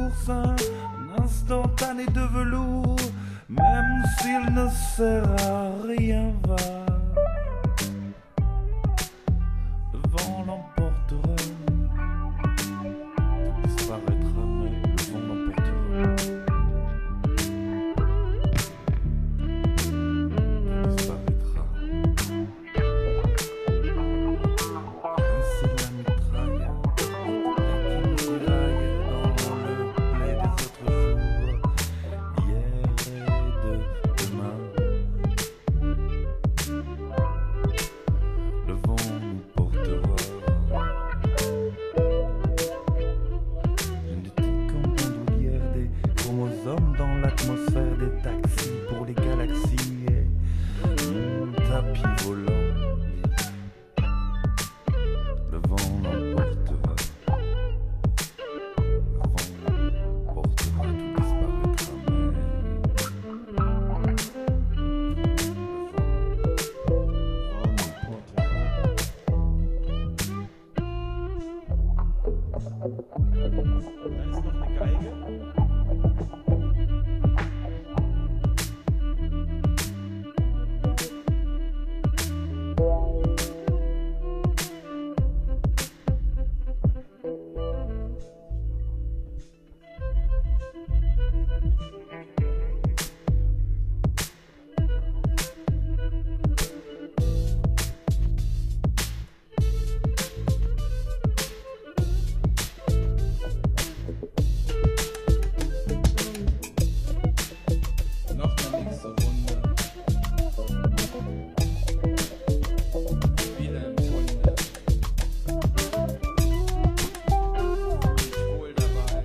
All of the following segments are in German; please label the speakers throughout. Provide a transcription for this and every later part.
Speaker 1: course, un instantané de velours, même s'il ne sert à rien va. Le vent l'emportera, tout disparaîtra, mais le vent l'emportera. Tout disparaîtra. C'est la mitraille qui nous tiraille dans le blé des autres jours, d'hier et de demain. Le vent nous portera. Génétique en bandoulière, des chromosomes dans l'atmosphère, des taxis pour les galaxies et mon tapis volant. Le vent l'emportera. Le vent l'emportera, tout disparaîtra, mais le vent
Speaker 2: Da ist noch eine Geige. Noch eine nächste Runde. Wieder im Grunde. Nicht wohl dabei.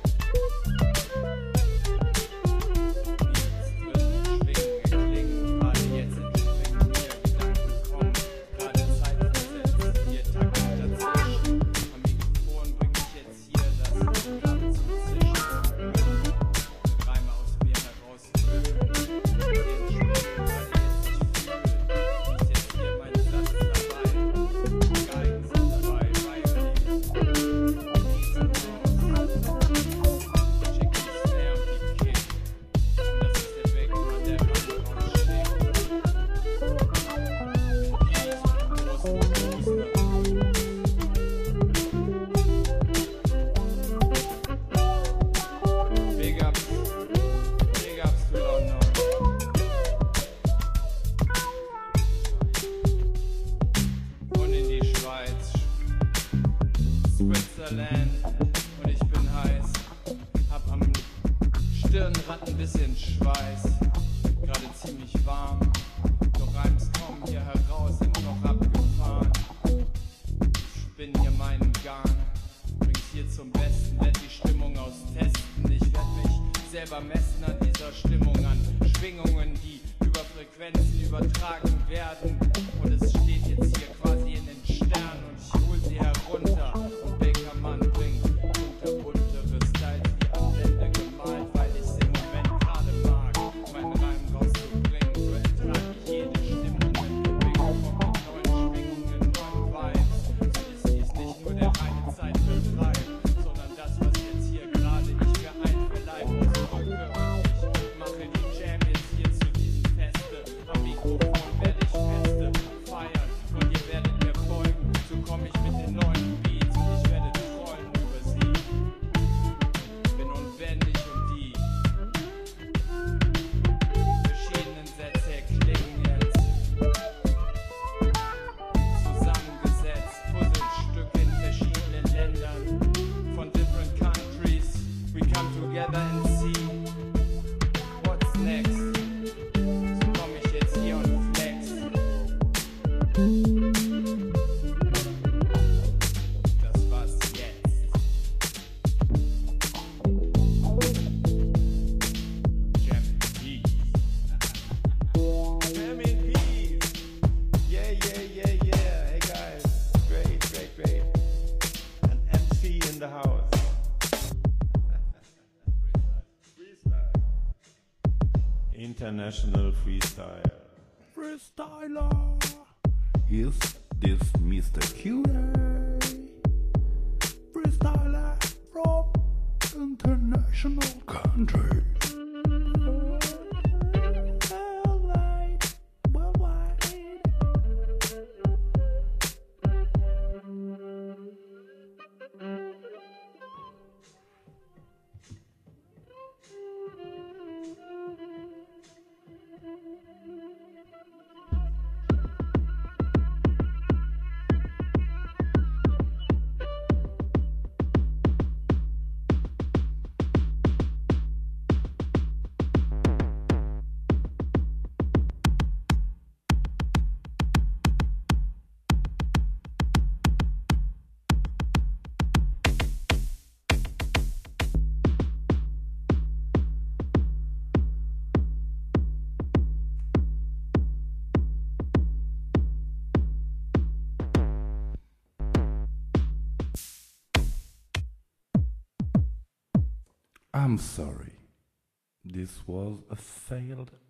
Speaker 2: Nichts drin, schwingen, erklingen. Gerade jetzt entspringen mir Gedanken kommen. Gerade Zeit versetzt. Hier Takt dazwischen. Am Mikrofon bring ich jetzt hier das gerade zum Zischen. Reime aus mir heraus. Big ups to London. Und in die Schweiz, Switzerland, und ich bin heiß, hab am Stirnrand ein bisschen Schweiß, gerade ziemlich warm, doch Reims kommen hier heraus, sind noch abgefahren. Ich spinn hier meinen Garn, bring's hier zum Besten, werd die Stimmung austesten. Ich werd mich selber messen an dieser Stimmung, an Schwingungen, die über Frequenzen übertragen werden. Und es steht jetzt hier quasi in den Sternen und ich hol sie herunter. Und Bakermann bringt unterbuntere Styles wie am Blende gemalt, weil ich's im Moment gerade mag, meinen Reim rauszubringen. So ertrag ich jede Stimmung mit Baker kommt mit neuen Schwingungen, neuen Vibes. So ist dies nicht nur der reine Zeitvertreib, sondern das, was jetzt hier gerade ich für ein für Leib ausdrücke. Und ich mache die Jam jetzt hier zu diesem Feste. Am Mikrofon werde ich Feste feiern und ihr werdet mir folgen. So komm ich mit den neuen Beats und ich werde träumen über sie. Bin unwendig und die verschiedenen Sätze erklingen jetzt. Zusammengesetzt, Puzzlestücke in verschiedenen Ländern. Von different countries, we come together and see what's next. So komm ich jetzt hier und flex. Das war's jetzt. Jam Peace. Jam in Peace. Yeah. Hey guys. Great. An MC in the house. Freestyle. International Freestyle.
Speaker 1: Freestyler. Is this Mr. QA? Freestyler from international country. Worldwide. I'm sorry. This was a failed